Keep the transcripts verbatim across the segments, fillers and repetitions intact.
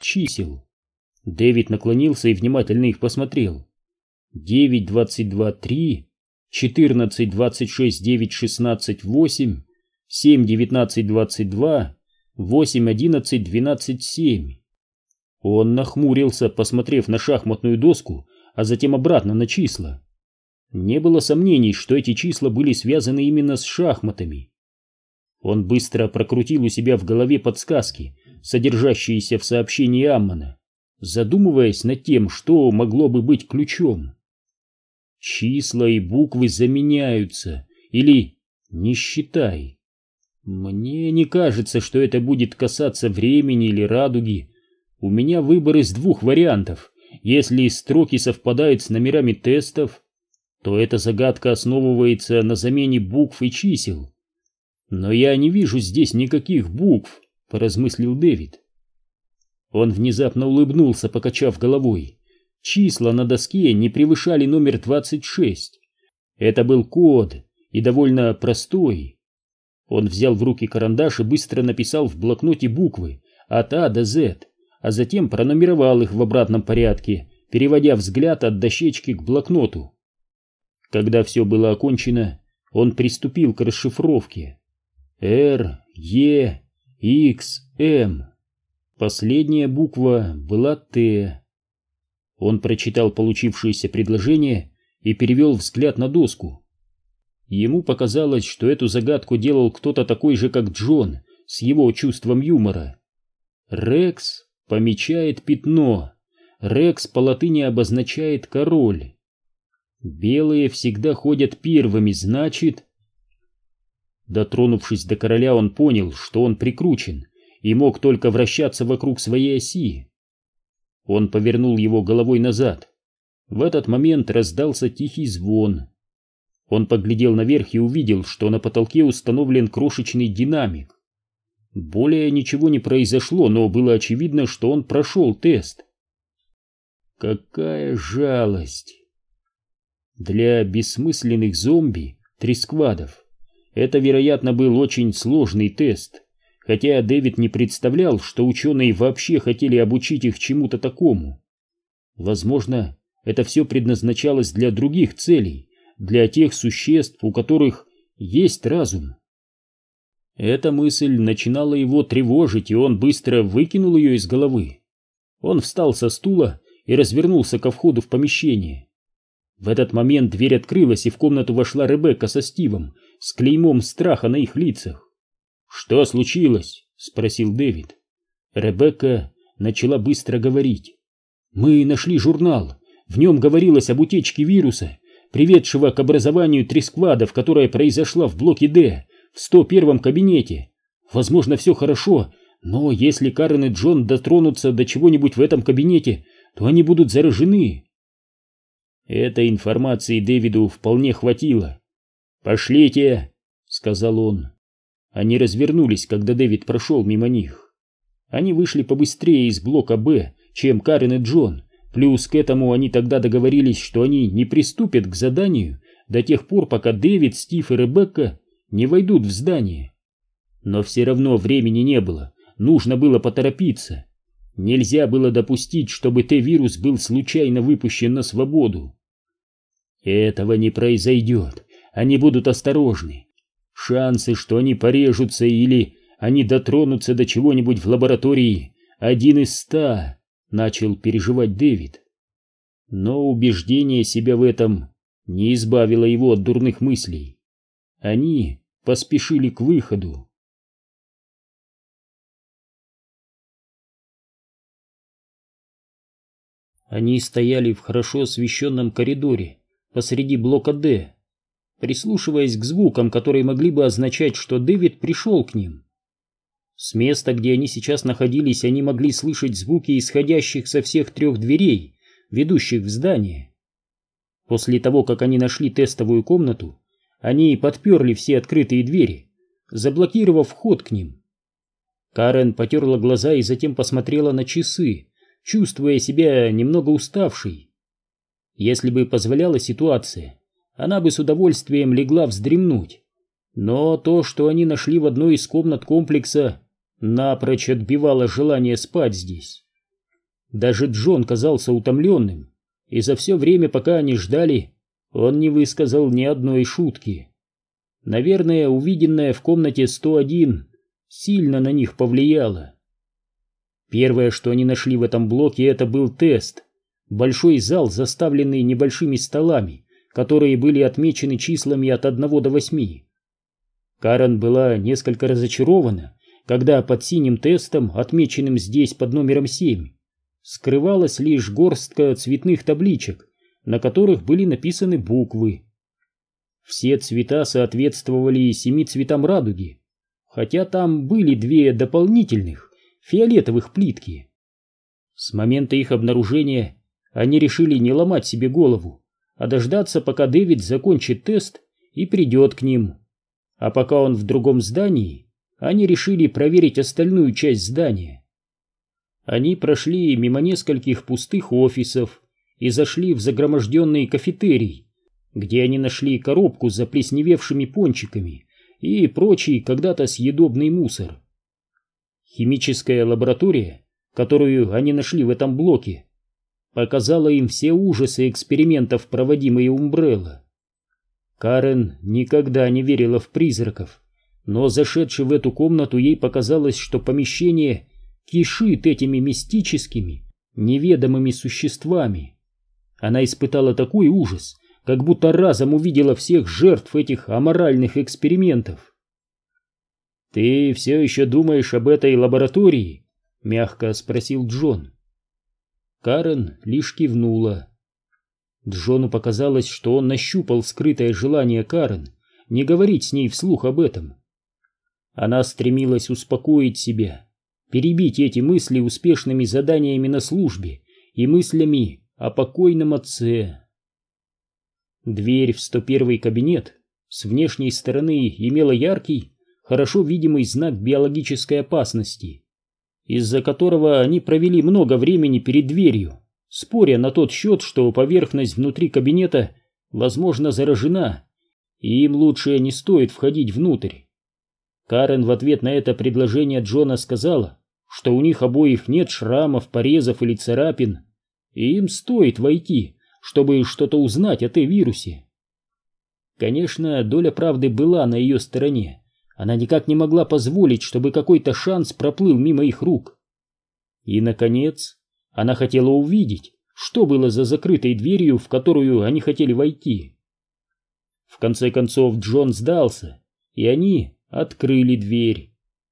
чисел. Дэвид наклонился и внимательно их посмотрел. девять, двадцать два, три, четырнадцать, двадцать шесть, девять, шестнадцать, восемь, семь, девятнадцать, двадцать два, восемь, одиннадцать, двенадцать, семь. Он нахмурился, посмотрев на шахматную доску, а затем обратно на числа. Не было сомнений, что эти числа были связаны именно с шахматами. Он быстро прокрутил у себя в голове подсказки, содержащиеся в сообщении Аммона, задумываясь над тем, что могло бы быть ключом. Числа и буквы заменяются, или не считай. Мне не кажется, что это будет касаться времени или радуги. У меня выбор из двух вариантов. Если строки совпадают с номерами тестов, то эта загадка основывается на замене букв и чисел. Но я не вижу здесь никаких букв, поразмыслил Дэвид. Он внезапно улыбнулся, покачав головой. Числа на доске не превышали номер двадцать шесть. Это был код, и довольно простой. Он взял в руки карандаш и быстро написал в блокноте буквы от А до З, а затем пронумеровал их в обратном порядке, переводя взгляд от дощечки к блокноту. Когда все было окончено, он приступил к расшифровке. Р, Е, Х, М. Последняя буква была Т. Он прочитал получившееся предложение и перевел взгляд на доску. Ему показалось, что эту загадку делал кто-то такой же, как Джон, с его чувством юмора. Рекс помечает пятно. Рекс по латыни обозначает король. Белые всегда ходят первыми, значит... Дотронувшись до короля, он понял, что он прикручен и мог только вращаться вокруг своей оси. Он повернул его головой назад. В этот момент раздался тихий звон. Он поглядел наверх и увидел, что на потолке установлен крошечный динамик. Более ничего не произошло, но было очевидно, что он прошел тест. Какая жалость! Для бессмысленных зомби, тресквадов, это, вероятно, был очень сложный тест, хотя Дэвид не представлял, что ученые вообще хотели обучить их чему-то такому. Возможно, это все предназначалось для других целей, для тех существ, у которых есть разум. Эта мысль начинала его тревожить, и он быстро выкинул ее из головы. Он встал со стула и развернулся ко входу в помещение. В этот момент дверь открылась, и в комнату вошла Ребекка со Стивом, с клеймом страха на их лицах. «Что случилось?» — спросил Дэвид. Ребекка начала быстро говорить. «Мы нашли журнал. В нем говорилось об утечке вируса, приведшего к образованию тресквадов, которая произошла в блоке Д, в сто первом кабинете. Возможно, все хорошо, но если Карен и Джон дотронутся до чего-нибудь в этом кабинете, то они будут заражены». Этой информации Дэвиду вполне хватило. «Пошлите», — сказал он. Они развернулись, когда Дэвид прошел мимо них. Они вышли побыстрее из блока Б, чем Карен и Джон, плюс к этому они тогда договорились, что они не приступят к заданию до тех пор, пока Дэвид, Стив и Ребекка не войдут в здание. Но все равно времени не было, нужно было поторопиться. Нельзя было допустить, чтобы Т-вирус был случайно выпущен на свободу. Этого не произойдет, они будут осторожны. Шансы, что они порежутся или они дотронутся до чего-нибудь в лаборатории, один из ста, начал переживать Дэвид. Но убеждение себя в этом не избавило его от дурных мыслей. Они поспешили к выходу. Они стояли в хорошо освещенном коридоре посреди блока Д, прислушиваясь к звукам, которые могли бы означать, что Дэвид пришел к ним. С места, где они сейчас находились, они могли слышать звуки, исходящих со всех трех дверей, ведущих в здание. После того, как они нашли тестовую комнату, они подперли все открытые двери, заблокировав вход к ним. Карен потерла глаза и затем посмотрела на часы, чувствуя себя немного уставшей. Если бы позволяла ситуация, она бы с удовольствием легла вздремнуть. Но то, что они нашли в одной из комнат комплекса, напрочь отбивало желание спать здесь. Даже Джон казался утомленным, и за все время, пока они ждали, он не высказал ни одной шутки. Наверное, увиденное в комнате сто один сильно на них повлияло. Первое, что они нашли в этом блоке, это был тест. Большой зал, заставленный небольшими столами, которые были отмечены числами от одного до восьми. Карен была несколько разочарована, когда под синим тестом, отмеченным здесь под номером семь, скрывалась лишь горстка цветных табличек, на которых были написаны буквы. Все цвета соответствовали семи цветам радуги, хотя там были две дополнительных фиолетовых плитки. С момента их обнаружения они решили не ломать себе голову, а дождаться, пока Дэвид закончит тест и придет к ним. А пока он в другом здании, они решили проверить остальную часть здания. Они прошли мимо нескольких пустых офисов и зашли в загроможденный кафетерий, где они нашли коробку с заплесневевшими пончиками и прочий когда-то съедобный мусор. Химическая лаборатория, которую они нашли в этом блоке, показала им все ужасы экспериментов, проводимые Умбрелла. Карен никогда не верила в призраков, но, зашедши в эту комнату, ей показалось, что помещение кишит этими мистическими, неведомыми существами. Она испытала такой ужас, как будто разом увидела всех жертв этих аморальных экспериментов. «Ты все еще думаешь об этой лаборатории?» — мягко спросил Джон. Карен лишь кивнула. Джону показалось, что он нащупал скрытое желание Карен не говорить с ней вслух об этом. Она стремилась успокоить себя, перебить эти мысли успешными заданиями на службе и мыслями о покойном отце. Дверь в сто первый кабинет с внешней стороны имела яркий, хорошо видимый знак биологической опасности, из-за которого они провели много времени перед дверью, споря на тот счет, что поверхность внутри кабинета, возможно, заражена, и им лучше не стоит входить внутрь. Карен в ответ на это предложение Джона сказала, что у них обоих нет шрамов, порезов или царапин, и им стоит войти, чтобы что-то узнать о Т-вирусе. Конечно, доля правды была на ее стороне. Она никак не могла позволить, чтобы какой-то шанс проплыл мимо их рук. И, наконец, она хотела увидеть, что было за закрытой дверью, в которую они хотели войти. В конце концов Джон сдался, и они открыли дверь.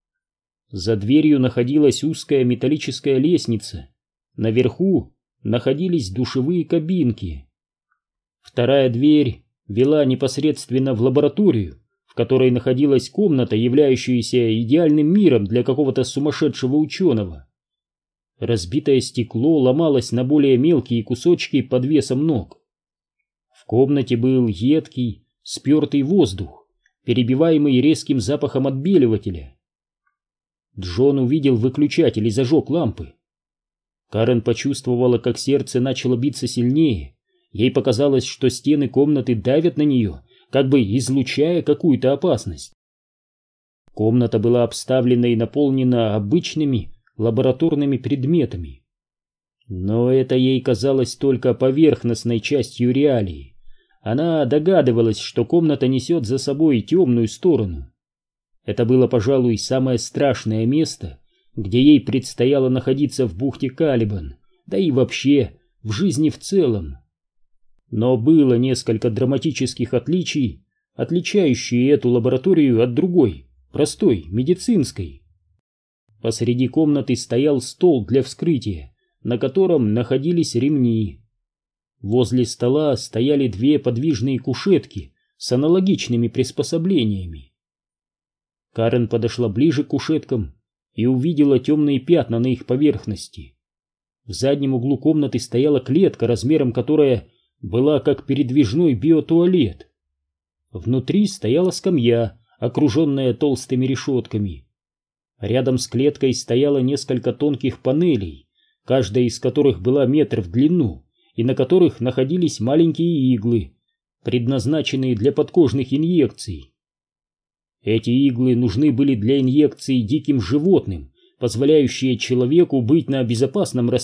За дверью находилась узкая металлическая лестница. Наверху находились душевые кабинки. Вторая дверь вела непосредственно в лабораторию, в которой находилась комната, являющаяся идеальным миром для какого-то сумасшедшего ученого. Разбитое стекло ломалось на более мелкие кусочки под весом ног. В комнате был едкий, спертый воздух, перебиваемый резким запахом отбеливателя. Джон увидел выключатель и зажег лампы. Карен почувствовала, как сердце начало биться сильнее. Ей показалось, что стены комнаты давят на нее, как бы излучая какую-то опасность. Комната была обставлена и наполнена обычными лабораторными предметами. Но это ей казалось только поверхностной частью реалии. Она догадывалась, что комната несет за собой темную сторону. Это было, пожалуй, самое страшное место, где ей предстояло находиться в бухте Калибан, да и вообще в жизни в целом. Но было несколько драматических отличий, отличающие эту лабораторию от другой, простой, медицинской. Посреди комнаты стоял стол для вскрытия, на котором находились ремни. Возле стола стояли две подвижные кушетки с аналогичными приспособлениями. Карен подошла ближе к кушеткам и увидела темные пятна на их поверхности. В заднем углу комнаты стояла клетка, размером которая была как передвижной биотуалет. Внутри стояла скамья, окруженная толстыми решетками. Рядом с клеткой стояло несколько тонких панелей, каждая из которых была метр в длину, и на которых находились маленькие иглы, предназначенные для подкожных инъекций. Эти иглы нужны были для инъекций диким животным, позволяющие человеку быть на безопасном расстоянии